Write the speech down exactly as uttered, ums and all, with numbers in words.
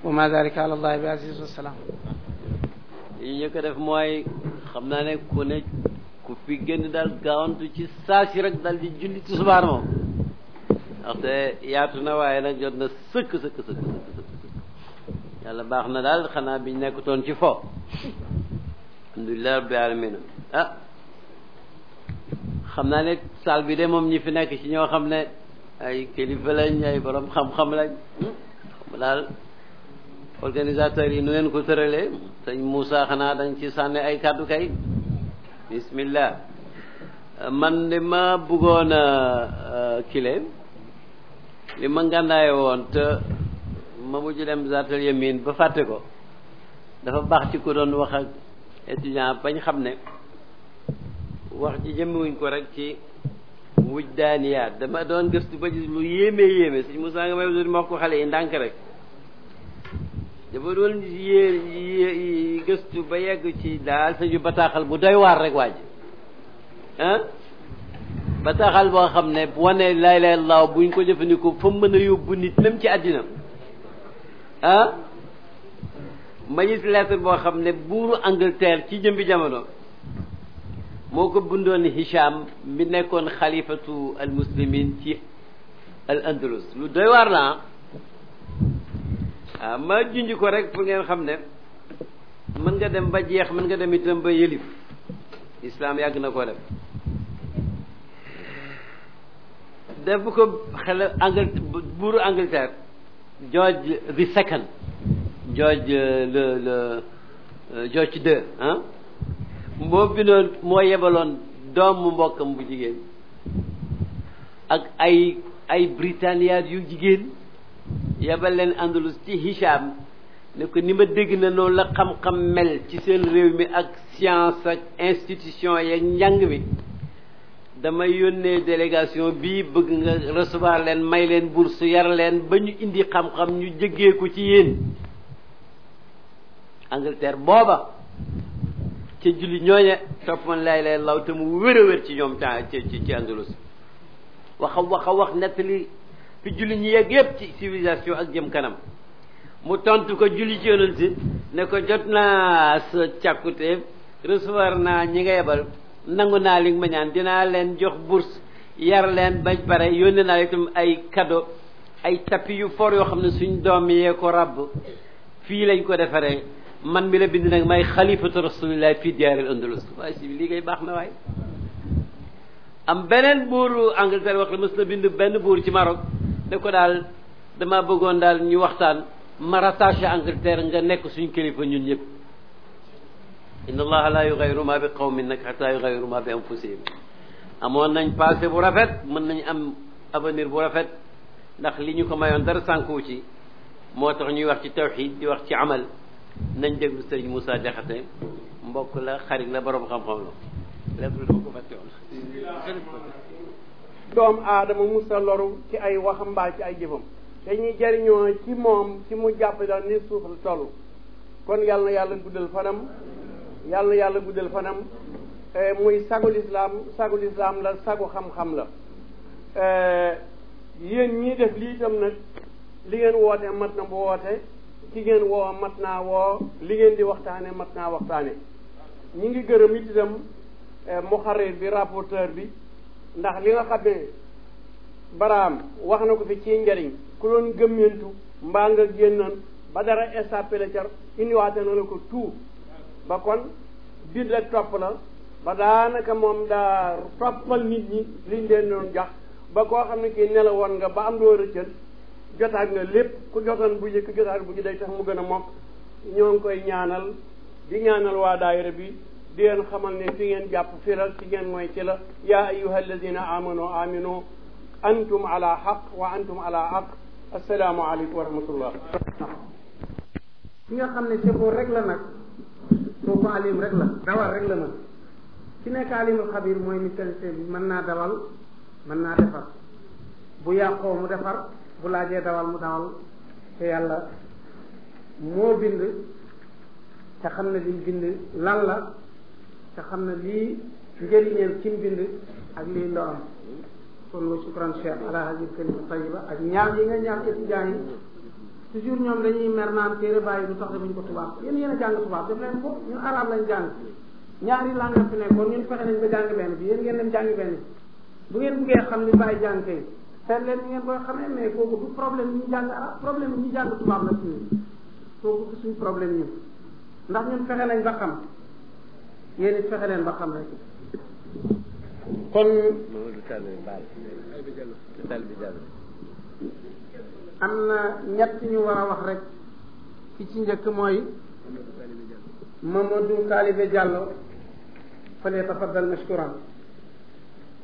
wa ma dalika ala allahi bi aziz wa salaam. yi ñu ko def mooy xam naa ne ku ne ku fi génn daal gaawantu ci saa si rek daal di julli tisbaar moom ndaxte yaatu na waaye nag jot na sëkk sëkk sëkk sëkk sëkk yàlla baax na daal xanaa biñ nekkutoon ci fo alhamdulilah rabbil alamin ah xam naa ne salle bi de moom ñi fi nekk ci ñoo xam ne ay kilifa lañ ay borom xam-xam lañ xam daal organisateurs yi nu ngeen ko tëralee sëñ Moussa xanaa dañ ci sànni ay kàddu kay bismillah man li ma bëggoon a kile li ma ngàndaaye woon te ma mujj dem zaatal yamin ba fàtte ko dafa baax ci ko doon wax ak étudiant bañ xam ne wax ci jëmmiwuñ ko rek ci wujdaaniyaat dama doon gëstu ba gis lu yéeme yéeme sëñ Moussa nga may wut ma wax ko xale yi ndànk rek dafa doon yée gëstu ba yegg ci daal sañu bataaxal bu doy waar rek waaj ah bataaxal boo xam ne bu wane laa ilaaha illallaah buñ ko jëfandikoo fa mën a yóbbu nit même ci àddina ah ma gis lettre boo xam ne buuru Angleterre ci jëmbi jamono moo ko bindoon Hicham mi nekkoon xalifatu al muslimin ci al andalus lu doy waar la ah ma junj ko rek pour ngeen xam ne mën nga dem ba jeex mën nga dem itam ba yëlif islam yàgg na koo def def ko xel Angleterre buuru Angleterre George the second George le le George deux ah moo bindoon moo yebaloon doomu mbokkam bu jigéen ak ay ay britanniat yu jigéen yebal leen Andalus ci Hicham ne ko ni ma dégg na noonu la xam-xam mel ci seen réew mi ak science ak institution yeeg njàng mi damay yónnee délégation bii bëgg nga recevoir leen may leen bourse yar leen ba ñu indi xam-xam ñu jëggee ko ci yéen Angleterre booba ca julli ñooñe topp man lay lay law te mu wér a wér ci ñoom temps ci ci Andalus waxa waxa wax nettali fi julli ñi yegg yëpp ci civilisation ak jëm kanam mu tontu ko julli ci yonent si ne ko jot naa sa càkkute recevoir naa ñi nga yebal nangu naa li nga ma ñaan dinaa leen jox bourse yar leen bañ pare yónnee naa itam ay cadeau ay tapis yu fort yoo xam ne suñ doom yee ko ràbb fii lañ ko defaree man mi la bind nag may xalifatu rasulillah fii diyaaril andalus waaye si lii ngay baax na waaye am beneen buuru Angleterre wax la mës na bind benn buur ci Maroc ne ko daal dama bëggoon daal ñu waxtaan ma rattaché Angleterre nga nekk suñ kilifa ñun ñëpp inna allaha la yughayyiru ma bi qawmin nag hatta yughayyiru ma bi anfusihim amoon nañ passé bu rafet mën nañ am avenir bu rafet ndax li ñu ko mayoon dara sànkuwu ci moo tax ñuy wax ci tawxid di wax ci amal nañ déglu sëriñ Moussa Diakhaté mbokk la xarit la borom xam-xam la lépp lu ko fàtte woon doom aadama musa loru ci ay waxam mbaa ci ay jëfam dañuy jariñoo ci moom ci mu jàpp daal ni suuf la toll kon yàlla na yàlla guddal fanam yàlla na yàlla guddal fanam muy sagul islam sagul islam la sagu xam-xam la yéen ñii def lii itam nag li ngeen woote mat na bu woote ki ngeen woo mat naa woo li ngeen di waxtaane mat naa waxtaane ñi ngi gërëm it itam muxarrir bi rapporteur bi ndax li nga xam ne baraam wax na ko fi ci njariñ ku doon gëmmentu mbaa nga génnoon ba dara échappé la car indiwaate na la ko tout ba kon bind ak topp la ba daanaka moom daa toppal nit ñi liñ leen doon jax ba koo xam ne kii nelawoon nga ba am doo rëccal jotaat nga lépp ku jotoon bu njëkk jotaat bu ñu day tax mu gën a mokk ñoo ngi koy ñaanal di ñaanal waa daayira bi di leen xamal ne fi ngeen jàpp fi la fi ngeen mooy ci la yaa ayyuha alladina amanu aminu antum ala xaq wa antum ala xaq assalaamu aleykum wa rahmatullah ki nga xam ne sëfoor rek la nag kooku alim rek la dawal rek la nag ki nekk alimul xabir mooy mécanicien bi mën naa dawal mën naa defar bu yàqoo mu defar bu laajee dawal mu dawal te yàlla moo bind te xam ne liñ bind lan la te xam ne lii njëriñeel kim bind ak lii ndoram kon wa shukran cheikh ala hadhihi kalima tayyiba ak ñaax yi nga ñaax étudiants yi toujours ñoom dañuy mer naan téere bàyyi du tax defuñ ko tubaab yéen yéen a jàng tubaab def leen ko ñun arabe lañ jàng ñaari langue fi nekkoon ñun fexe nañ ba jàng benn bi yéen ngeen dem jàng benn bu ngeen buggee xam li bàyyi jàng kay seet leen ni ngeen koy xamee mais kooku du problème yi ñu jàng arabe problème yi ñu jàng tubaab la suñu kooku du suñu problème ñun ndax ñun fexe nañ ba xam yéen it fexe leen ba xam rek kon am na ñett ñu war a wax rek ki ci njëkk mooy Mamadou Talibé Diallo fale tafaddal mashkuran